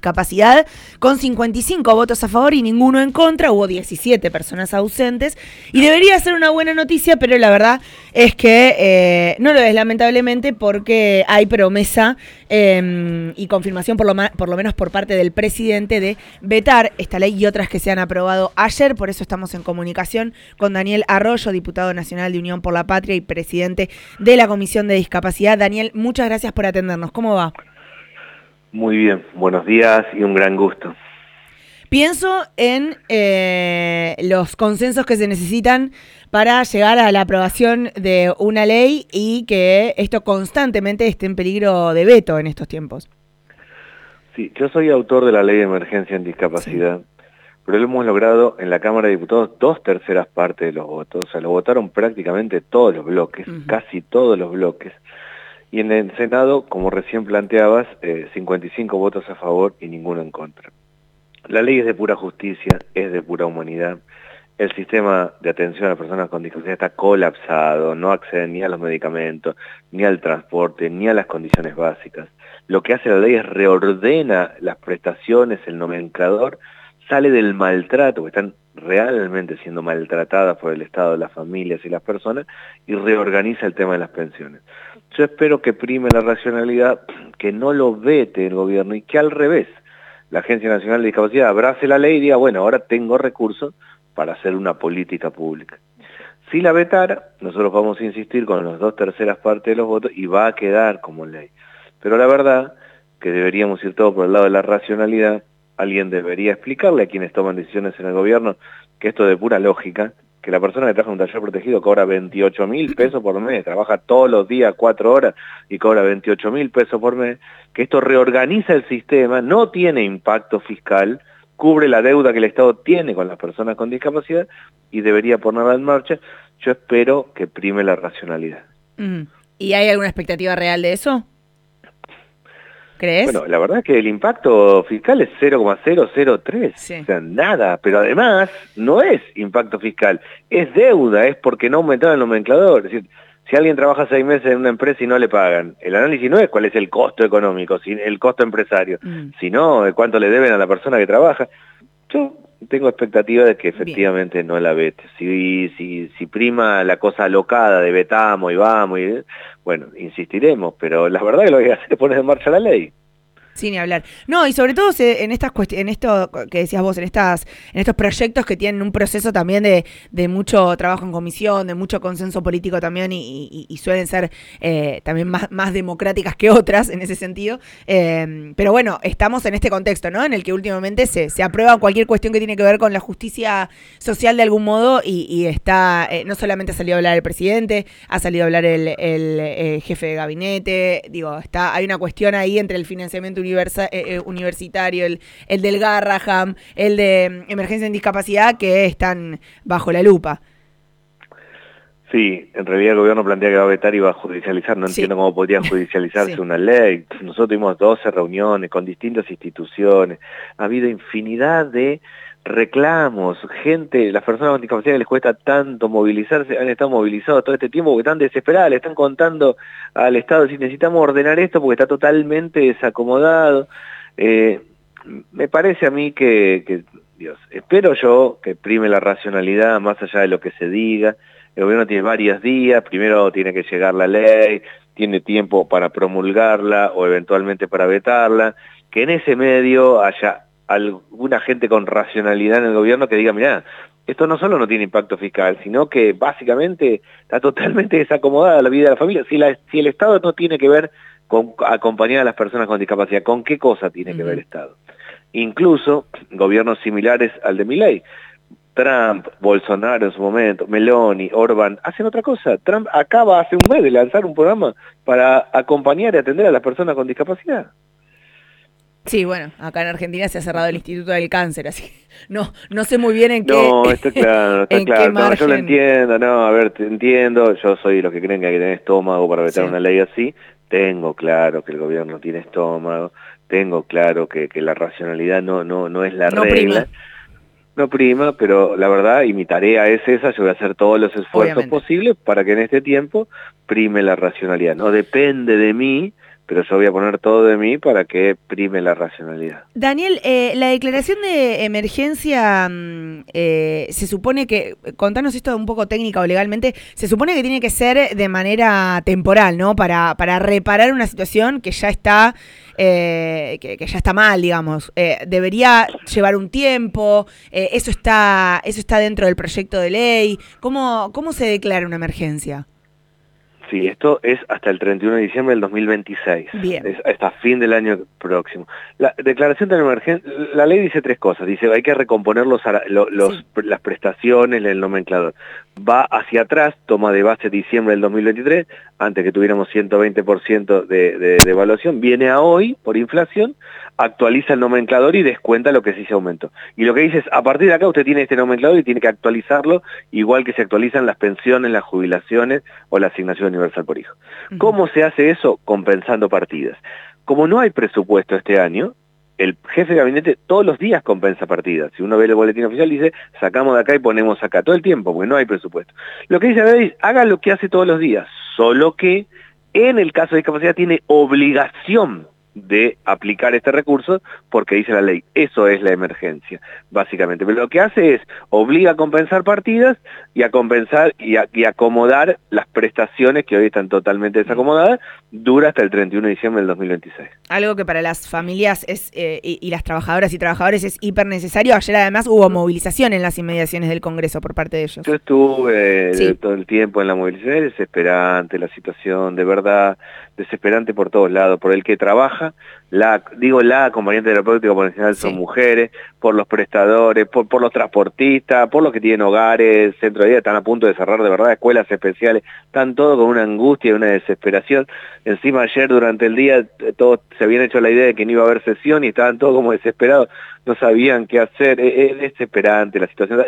Discapacidad, con 55 votos a favor y ninguno en contra. Hubo 17 personas ausentes y debería ser una buena noticia, pero la verdad es que no lo es, lamentablemente, porque hay promesa y confirmación, por lo menos por parte del presidente, de vetar esta ley y otras que se han aprobado ayer. Por eso estamos en comunicación con Daniel Arroyo, diputado nacional de Unión por la Patria y presidente de la Comisión de Discapacidad. Daniel, muchas gracias por atendernos. ¿Cómo va? Muy bien, buenos días y un gran gusto. Pienso en los consensos que se necesitan para llegar a la aprobación de una ley y que esto constantemente esté en peligro de veto en estos tiempos. Sí, yo soy autor de la Ley de Emergencia en Discapacidad, sí, pero lo hemos logrado en la Cámara de Diputados 2/3 partes de los votos, o sea, lo votaron prácticamente todos los bloques, casi todos los bloques, y en el Senado, como recién planteabas, 55 votos a favor y ninguno en contra. La ley es de pura justicia, es de pura humanidad. El sistema de atención a las personas con discapacidad está colapsado, no acceden ni a los medicamentos, ni al transporte, ni a las condiciones básicas. Lo que hace la ley es reordena las prestaciones, el nomenclador sale del maltrato, que están realmente siendo maltratadas por el Estado, las familias y las personas, y reorganiza el tema de las pensiones. Yo espero que prime la racionalidad, que no lo vete el gobierno y que al revés, la Agencia Nacional de Discapacidad abrace la ley y diga, bueno, ahora tengo recursos para hacer una política pública. Si la vetara, nosotros vamos a insistir con las 2/3 partes de los votos y va a quedar como ley. Pero la verdad que deberíamos ir todos por el lado de la racionalidad. Alguien debería explicarle a quienes toman decisiones en el gobierno que esto es de pura lógica, que la persona que trabaja en un taller protegido cobra 28.000 pesos por mes, trabaja todos los días 4 horas y cobra 28.000 pesos por mes, que esto reorganiza el sistema, no tiene impacto fiscal, cubre la deuda que el Estado tiene con las personas con discapacidad y debería ponerla en marcha. Yo espero que prime la racionalidad. ¿Y hay alguna expectativa real de eso? ¿Crees? Bueno, la verdad es que el impacto fiscal es 0,003, sí. O sea, nada, pero además no es impacto fiscal, es deuda, es porque no aumentaron el nomenclador. Es decir, si alguien trabaja 6 meses en una empresa y no le pagan, el análisis no es cuál es el costo económico, el costo empresario, sino de cuánto le deben a la persona que trabaja. Yo tengo expectativa de que efectivamente no la vete. Si prima la cosa alocada de vetamos y vamos, bueno, insistiremos, pero la verdad que lo que hay que hacer es poner en marcha la ley. Sin ni hablar. No, y sobre todo en esto que decías vos, en estos proyectos que tienen un proceso también de mucho trabajo en comisión, de mucho consenso político también, y suelen ser también más democráticas que otras en ese sentido. Pero bueno, estamos en este contexto, ¿no? En el que últimamente se aprueba cualquier cuestión que tiene que ver con la justicia social de algún modo, y está, no solamente ha salido a hablar el presidente, ha salido a hablar el jefe de gabinete, hay una cuestión ahí entre el financiamiento universitario, el del Garraham, el de emergencia en discapacidad, que están bajo la lupa. Sí, en realidad el gobierno plantea que va a vetar y va a judicializar. No entiendo cómo podría judicializarse una ley. Nosotros tuvimos 12 reuniones con distintas instituciones. Ha habido infinidad de reclamos, las personas con discapacidad que les cuesta tanto movilizarse, han estado movilizados todo este tiempo porque están desesperadas, le están contando al Estado si necesitamos ordenar esto porque está totalmente desacomodado. Me parece a mí que espero yo que prime la racionalidad más allá de lo que se diga. El gobierno tiene varios días, primero tiene que llegar la ley, tiene tiempo para promulgarla o eventualmente para vetarla, que en ese medio haya alguna gente con racionalidad en el gobierno que diga, mirá, esto no solo no tiene impacto fiscal, sino que básicamente está totalmente desacomodada la vida de la familia. Si el Estado no tiene que ver con acompañar a las personas con discapacidad, ¿con qué cosa tiene que ver el Estado? Incluso gobiernos similares al de Milei, Trump, Bolsonaro en su momento, Meloni, Orbán, hacen otra cosa. Trump acaba hace un mes de lanzar un programa para acompañar y atender a las personas con discapacidad. Sí, bueno, acá en Argentina se ha cerrado el Instituto del Cáncer, así que no sé muy bien en qué. No, está claro, está claro. No, yo lo entiendo, te entiendo. Yo soy los que creen que hay que tener estómago para vetar una ley así. Tengo claro que el gobierno tiene estómago, tengo claro que la racionalidad no es la regla. No prima, pero la verdad, y mi tarea es esa, yo voy a hacer todos los esfuerzos posibles para que en este tiempo prime la racionalidad. No depende de mí pero yo voy a poner todo de mí para que prime la racionalidad. Daniel, la declaración de emergencia se supone que, contanos esto un poco técnica o legalmente, se supone que tiene que ser de manera temporal, ¿no? Para reparar una situación que ya está que ya está mal, digamos. Debería llevar un tiempo, eso está dentro del proyecto de ley. ¿Cómo se declara una emergencia? Sí, esto es hasta el 31 de diciembre del 2026. Bien. Es hasta fin del año próximo. La declaración de emergencia, la ley dice tres cosas. Dice, hay que recomponer las prestaciones, el nomenclador. Va hacia atrás, toma de base diciembre del 2023, antes que tuviéramos 120% de evaluación. Viene a hoy, por inflación, actualiza el nomenclador y descuenta lo que sí se aumentó. Y lo que dice es, a partir de acá usted tiene este nomenclador y tiene que actualizarlo, igual que se actualizan las pensiones, las jubilaciones o la asignación universal por hijo. ¿Cómo se hace eso? Compensando partidas. Como no hay presupuesto este año, el jefe de gabinete todos los días compensa partidas. Si uno ve el boletín oficial, dice, sacamos de acá y ponemos acá, todo el tiempo, porque no hay presupuesto. Lo que dice la ley es, haga lo que hace todos los días, solo que en el caso de discapacidad tiene obligación de aplicar este recurso porque dice la ley, eso es la emergencia, básicamente. Pero lo que hace es, obliga a compensar partidas y a compensar y acomodar las prestaciones que hoy están totalmente desacomodadas, dura hasta el 31 de diciembre del 2026. Algo que para las familias es y las trabajadoras y trabajadores es hiper necesario. Ayer además hubo movilización en las inmediaciones del Congreso por parte de ellos. Yo estuve todo el tiempo en la movilización, es desesperante la situación, de verdad, desesperante por todos lados, por el que trabaja, la acompañante terapéutica por el general son mujeres, por los prestadores, por los transportistas, por los que tienen hogares, centros de día, están a punto de cerrar de verdad, escuelas especiales, están todos con una angustia y una desesperación. Encima ayer durante el día todos se habían hecho la idea de que no iba a haber sesión y estaban todos como desesperados, no sabían qué hacer, es desesperante la situación,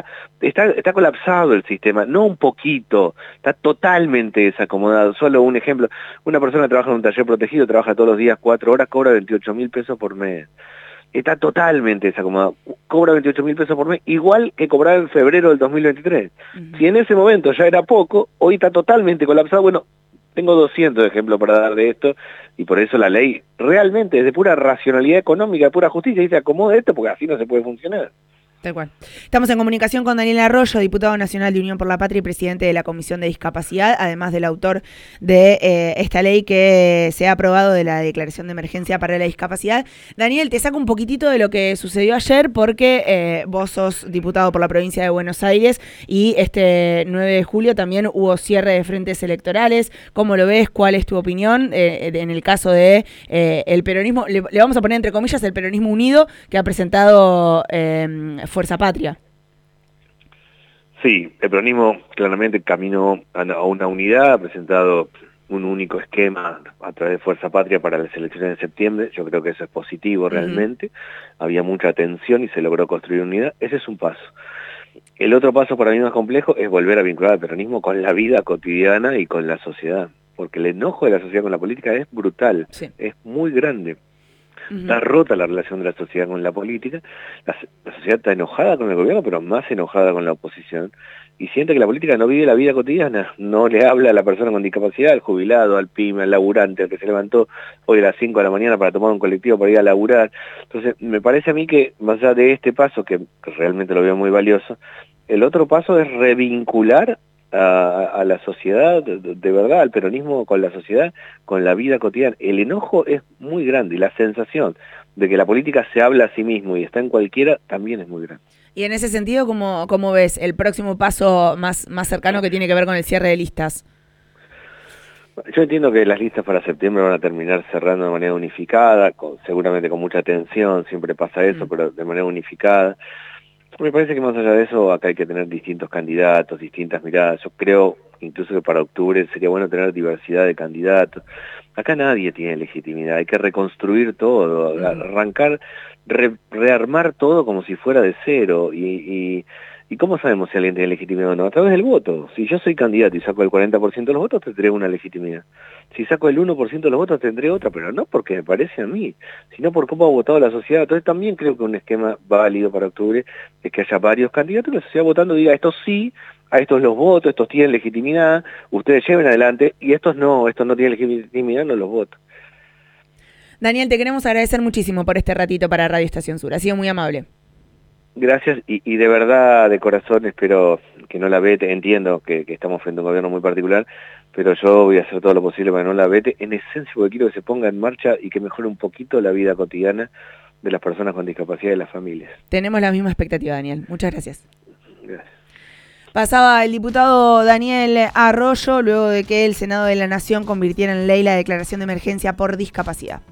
está colapsado el sistema, no un poquito, está totalmente desacomodado. Solo un ejemplo, una persona que trabaja en un taller protegido, trabaja todos los días 4 horas, cobra 28.000 pesos por mes. Está totalmente desacomodado, cobra 28.000 pesos por mes, igual que cobraba en febrero del 2023. Si en ese momento ya era poco, hoy está totalmente colapsado. Bueno, tengo 200 ejemplos para dar de esto, y por eso la ley realmente es de pura racionalidad económica, de pura justicia, dice acomoda esto porque así no se puede funcionar. Tal cual. Estamos en comunicación con Daniel Arroyo, diputado nacional de Unión por la Patria y presidente de la Comisión de Discapacidad, además del autor de esta ley que se ha aprobado de la declaración de emergencia para la discapacidad. Daniel, te saco un poquitito de lo que sucedió ayer porque vos sos diputado por la provincia de Buenos Aires y este 9 de julio también hubo cierre de frentes electorales. ¿Cómo lo ves? ¿Cuál es tu opinión en el caso de el peronismo? Le vamos a poner entre comillas el peronismo unido que ha presentado Fuerza Patria. Sí, el peronismo claramente caminó a una unidad, ha presentado un único esquema a través de Fuerza Patria para las elecciones de septiembre. Yo creo que eso es positivo realmente. Había mucha tensión y se logró construir unidad. Ese es un paso. El otro paso para mí más complejo es volver a vincular al peronismo con la vida cotidiana y con la sociedad, porque el enojo de la sociedad con la política es brutal, es muy grande. Está rota la relación de la sociedad con la política, la sociedad está enojada con el gobierno, pero más enojada con la oposición, y siente que la política no vive la vida cotidiana, no le habla a la persona con discapacidad, al jubilado, al pyme, al laburante, al que se levantó hoy a las 5 de la mañana para tomar un colectivo para ir a laburar. Entonces, me parece a mí que, más allá de este paso, que realmente lo veo muy valioso, el otro paso es revincular a la sociedad, de verdad, al peronismo con la sociedad, con la vida cotidiana. El enojo es muy grande y la sensación de que la política se habla a sí mismo y está en cualquiera también es muy grande. Y en ese sentido, ¿cómo ves el próximo paso más cercano que tiene que ver con el cierre de listas? Yo entiendo que las listas para septiembre van a terminar cerrando de manera unificada, seguramente con mucha tensión, siempre pasa eso, pero de manera unificada. Me parece que más allá de eso, acá hay que tener distintos candidatos, distintas miradas. Yo creo incluso que para octubre sería bueno tener diversidad de candidatos. Acá nadie tiene legitimidad, hay que reconstruir todo, arrancar, rearmar todo como si fuera de cero. ¿Y cómo sabemos si alguien tiene legitimidad o no? A través del voto. Si yo soy candidato y saco el 40% de los votos, tendré una legitimidad. Si saco el 1% de los votos, tendré otra, pero no porque me parece a mí, sino por cómo ha votado la sociedad. Entonces también creo que un esquema válido para octubre es que haya varios candidatos y la sociedad votando diga, estos sí, a estos los voto, estos tienen legitimidad, ustedes lleven adelante, y estos no tienen legitimidad, no los voto. Daniel, te queremos agradecer muchísimo por este ratito para Radio Estación Sur. Ha sido muy amable. Gracias y de verdad, de corazón, espero que no la vete. Entiendo que estamos frente a un gobierno muy particular, pero yo voy a hacer todo lo posible para que no la vete. En esencia, porque quiero que se ponga en marcha y que mejore un poquito la vida cotidiana de las personas con discapacidad y de las familias. Tenemos la misma expectativa, Daniel. Muchas gracias. Gracias. Pasaba el diputado Daniel Arroyo luego de que el Senado de la Nación convirtiera en ley la declaración de emergencia por discapacidad.